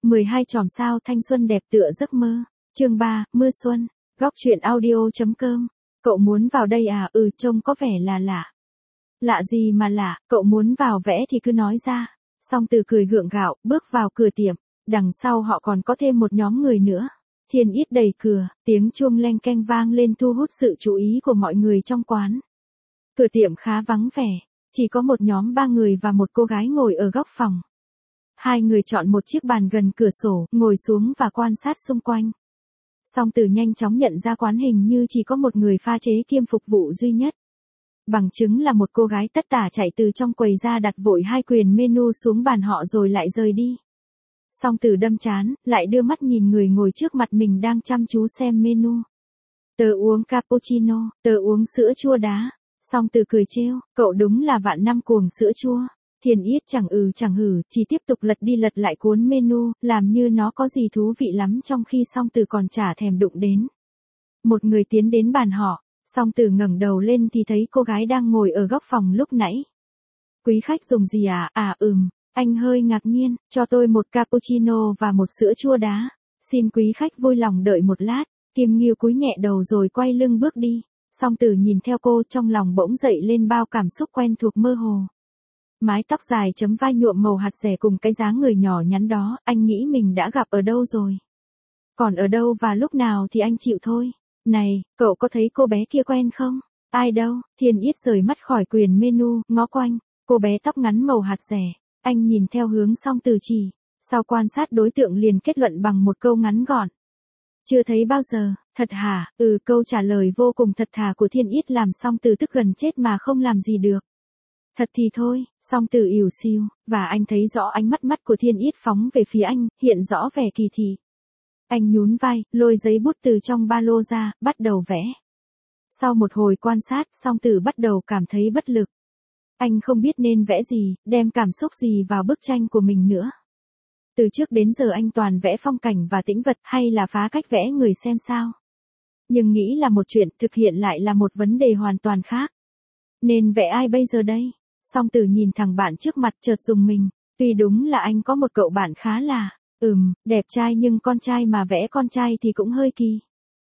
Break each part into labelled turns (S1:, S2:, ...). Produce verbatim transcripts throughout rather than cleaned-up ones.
S1: mười hai chòm sao thanh xuân đẹp tựa giấc mơ. Chương ba, mưa xuân. Góc truyện audio.com. Cậu muốn vào đây à? Ừ, trông có vẻ là lạ. Lạ gì mà lạ, cậu muốn vào vẽ thì cứ nói ra. Song Từ cười gượng gạo, bước vào cửa tiệm. Đằng sau họ còn có thêm một nhóm người nữa. Thiên Yết đẩy cửa, tiếng chuông leng keng vang lên thu hút sự chú ý của mọi người trong quán. Cửa tiệm khá vắng vẻ, chỉ có một nhóm ba người và một cô gái ngồi ở góc phòng. Hai người chọn một chiếc bàn gần cửa sổ, ngồi xuống và quan sát xung quanh. Song Từ nhanh chóng nhận ra quán hình như chỉ có một người pha chế kiêm phục vụ duy nhất. Bằng chứng là một cô gái tất tả chạy từ trong quầy ra đặt vội hai quyển menu xuống bàn họ rồi lại rời đi. Song Từ đâm chán, lại đưa mắt nhìn người ngồi trước mặt mình đang chăm chú xem menu. Tớ uống cappuccino, tớ uống sữa chua đá. Song Từ cười trêu, cậu đúng là vạn năm cuồng sữa chua. Thiên Yết chẳng ừ chẳng hử, chỉ tiếp tục lật đi lật lại cuốn menu, làm như nó có gì thú vị lắm trong khi Song Từ còn chả thèm đụng đến. Một người tiến đến bàn họ, Song Từ ngẩng đầu lên thì thấy cô gái đang ngồi ở góc phòng lúc nãy. Quý khách dùng gì à? À ừm, anh hơi ngạc nhiên, cho tôi một cappuccino và một sữa chua đá. Xin quý khách vui lòng đợi một lát. Kim Nghiêu cúi nhẹ đầu rồi quay lưng bước đi. Song Từ nhìn theo cô, trong lòng bỗng dậy lên bao cảm xúc quen thuộc mơ hồ. Mái tóc dài chấm vai nhuộm màu hạt dẻ cùng cái dáng người nhỏ nhắn đó, anh nghĩ mình đã gặp ở đâu rồi. Còn ở đâu và lúc nào thì anh chịu thôi. Này, cậu có thấy cô bé kia quen không? Ai đâu? Thiên Yết rời mắt khỏi quyển menu, ngó quanh. Cô bé tóc ngắn màu hạt dẻ. Anh nhìn theo hướng Song Từ chỉ. Sau quan sát đối tượng liền kết luận bằng một câu ngắn gọn. Chưa thấy bao giờ. Thật hả? Ừ, câu trả lời vô cùng thật thà của Thiên Yết làm Song Từ tức gần chết mà không làm gì được. Thật thì thôi. Song Từ ỉu xìu, và anh thấy rõ ánh mắt mắt của Thiên Yết phóng về phía anh, hiện rõ vẻ kỳ thị. Anh nhún vai, lôi giấy bút từ trong ba lô ra, bắt đầu vẽ. Sau một hồi quan sát, Song Từ bắt đầu cảm thấy bất lực. Anh không biết nên vẽ gì, đem cảm xúc gì vào bức tranh của mình nữa. Từ trước đến giờ anh toàn vẽ phong cảnh và tĩnh vật, hay là phá cách vẽ người xem sao. Nhưng nghĩ là một chuyện, thực hiện lại là một vấn đề hoàn toàn khác. Nên vẽ ai bây giờ đây? Song Từ nhìn thằng bạn trước mặt chợt rùng mình. Tuy đúng là anh có một cậu bạn khá là, ừm, đẹp trai, nhưng con trai mà vẽ con trai thì cũng hơi kỳ.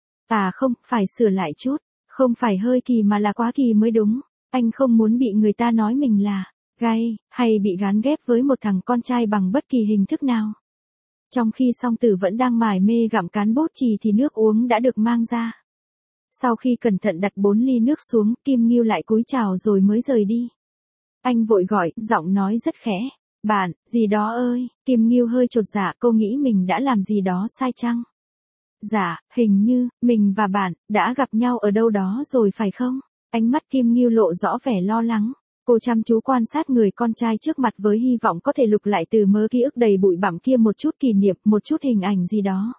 S1: À không, phải sửa lại chút. Không phải hơi kỳ mà là quá kỳ mới đúng. Anh không muốn bị người ta nói mình là gay, hay bị gán ghép với một thằng con trai bằng bất kỳ hình thức nào. Trong khi Song Từ vẫn đang mải mê gặm cán bút chì thì nước uống đã được mang ra. Sau khi cẩn thận đặt bốn ly nước xuống, Kim Nghiêu lại cúi chào rồi mới rời đi. Anh vội gọi, giọng nói rất khẽ. Bạn, gì đó ơi. Kim Nghiêu hơi chột dạ, cô nghĩ mình đã làm gì đó sai chăng? Dạ, hình như, mình và bạn, đã gặp nhau ở đâu đó rồi phải không? Ánh mắt Kim Nghiêu lộ rõ vẻ lo lắng. Cô chăm chú quan sát người con trai trước mặt với hy vọng có thể lục lại từ mớ ký ức đầy bụi bặm kia một chút kỷ niệm, một chút hình ảnh gì đó.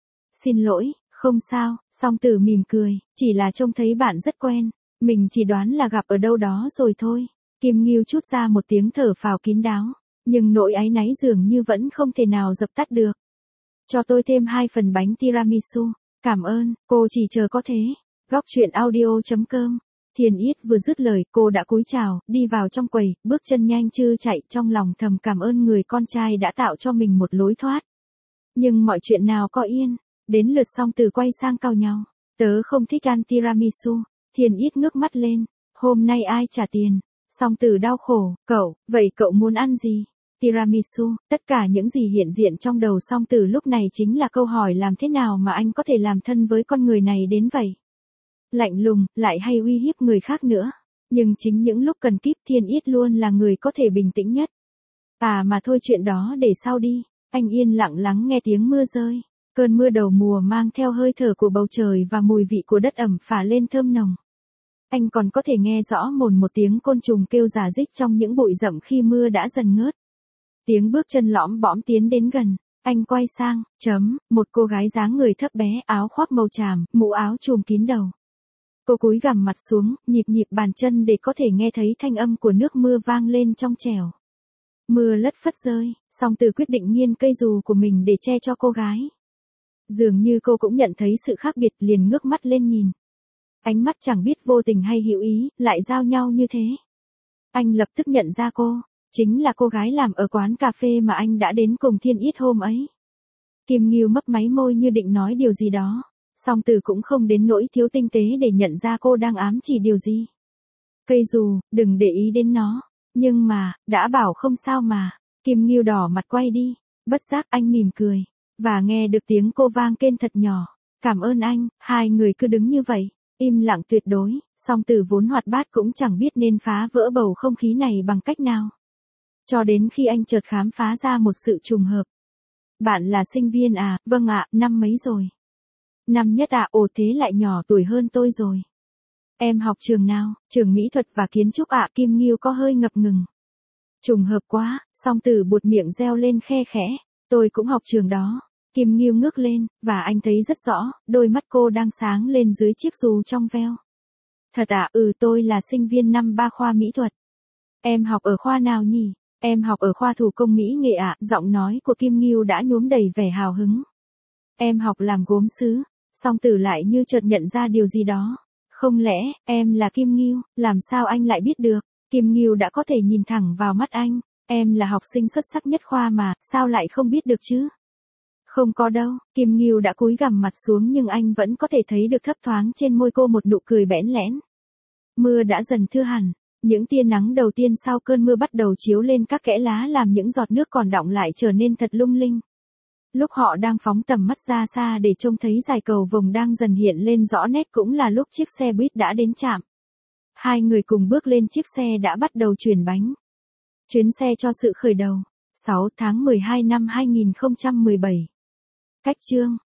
S1: Xin lỗi, không sao. Song Từ mỉm cười, chỉ là trông thấy bạn rất quen. Mình chỉ đoán là gặp ở đâu đó rồi thôi. Kim Nghiêu trút ra một tiếng thở phào kín đáo. Nhưng nỗi áy náy dường như vẫn không thể nào dập tắt được. Cho tôi thêm hai phần bánh tiramisu. Cảm ơn, cô chỉ chờ có thế. Góc truyện audio.com. Thiên Yết vừa dứt lời, cô đã cúi chào, đi vào trong quầy, bước chân nhanh chư chạy, trong lòng thầm cảm ơn người con trai đã tạo cho mình một lối thoát. Nhưng mọi chuyện nào có yên, đến lượt Song Từ quay sang cau nhau. Tớ không thích ăn tiramisu. Thiên Yết ngước mắt lên. Hôm nay ai trả tiền? Song Từ đau khổ, cậu, vậy cậu muốn ăn gì? Tiramisu. Tất cả những gì hiện diện trong đầu Song Từ lúc này chính là câu hỏi làm thế nào mà anh có thể làm thân với con người này đến vậy. Lạnh lùng, lại hay uy hiếp người khác nữa. Nhưng chính những lúc cần kíp Thiên Yết luôn là người có thể bình tĩnh nhất. À mà thôi, chuyện đó để sau đi. Anh yên lặng lắng nghe tiếng mưa rơi. Cơn mưa đầu mùa mang theo hơi thở của bầu trời và mùi vị của đất ẩm phả lên thơm nồng. Anh còn có thể nghe rõ mồn một tiếng côn trùng kêu rả rích trong những bụi rậm khi mưa đã dần ngớt. Tiếng bước chân lõm bõm tiến đến gần. Anh quay sang, chấm, một cô gái dáng người thấp bé, áo khoác màu tràm, mũ áo trùm kín đầu. Cô cúi gằm mặt xuống, nhịp nhịp bàn chân để có thể nghe thấy thanh âm của nước mưa vang lên trong trẻo. Mưa lất phất rơi, Song Từ quyết định nghiêng cây dù của mình để che cho cô gái. Dường như cô cũng nhận thấy sự khác biệt, liền ngước mắt lên nhìn. Ánh mắt chẳng biết vô tình hay hữu ý, lại giao nhau như thế. Anh lập tức nhận ra cô, chính là cô gái làm ở quán cà phê mà anh đã đến cùng Thiên Yết hôm ấy. Kim Ngưu mấp máy môi như định nói điều gì đó. Song Tử cũng không đến nỗi thiếu tinh tế để nhận ra cô đang ám chỉ điều gì. Cây dù, đừng để ý đến nó. Nhưng mà, đã bảo không sao mà. Kim Ngưu đỏ mặt quay đi. Bất giác anh mỉm cười. Và nghe được tiếng cô vang kên thật nhỏ. Cảm ơn anh. Hai người cứ đứng như vậy. Im lặng tuyệt đối. Song Tử vốn hoạt bát cũng chẳng biết nên phá vỡ bầu không khí này bằng cách nào. Cho đến khi anh chợt khám phá ra một sự trùng hợp. Bạn là sinh viên à? Vâng ạ, năm mấy rồi? Năm nhất ạ, à? Ồ thế lại nhỏ tuổi hơn tôi rồi. Em học trường nào? Trường mỹ thuật và kiến trúc ạ. À? Kim Ngưu có hơi ngập ngừng. Trùng hợp quá. Song Tử buột miệng reo lên khe khẽ. Tôi cũng học trường đó. Kim Ngưu ngước lên, và anh thấy rất rõ, đôi mắt cô đang sáng lên dưới chiếc dù trong veo. Thật ạ, à? Ừ tôi là sinh viên năm ba khoa mỹ thuật. Em học ở khoa nào nhỉ? Em học ở khoa thủ công mỹ nghệ ạ. À? Giọng nói của Kim Ngưu đã nhuốm đầy vẻ hào hứng. Em học làm gốm sứ. Song Tử lại như chợt nhận ra điều gì đó. Không lẽ, em là Kim Ngưu, làm sao anh lại biết được? Kim Ngưu đã có thể nhìn thẳng vào mắt anh. Em là học sinh xuất sắc nhất khoa mà, sao lại không biết được chứ? Không có đâu, Kim Ngưu đã cúi gằm mặt xuống nhưng anh vẫn có thể thấy được thấp thoáng trên môi cô một nụ cười bẽn lẽn. Mưa đã dần thưa hẳn. Những tia nắng đầu tiên sau cơn mưa bắt đầu chiếu lên các kẽ lá làm những giọt nước còn đọng lại trở nên thật lung linh. Lúc họ đang phóng tầm mắt ra xa để trông thấy dải cầu vồng đang dần hiện lên rõ nét cũng là lúc chiếc xe buýt đã đến trạm. Hai người cùng bước lên chiếc xe đã bắt đầu chuyển bánh. Chuyến xe cho sự khởi đầu. sáu tháng mười hai năm hai nghìn không trăm mười bảy. Cách chương.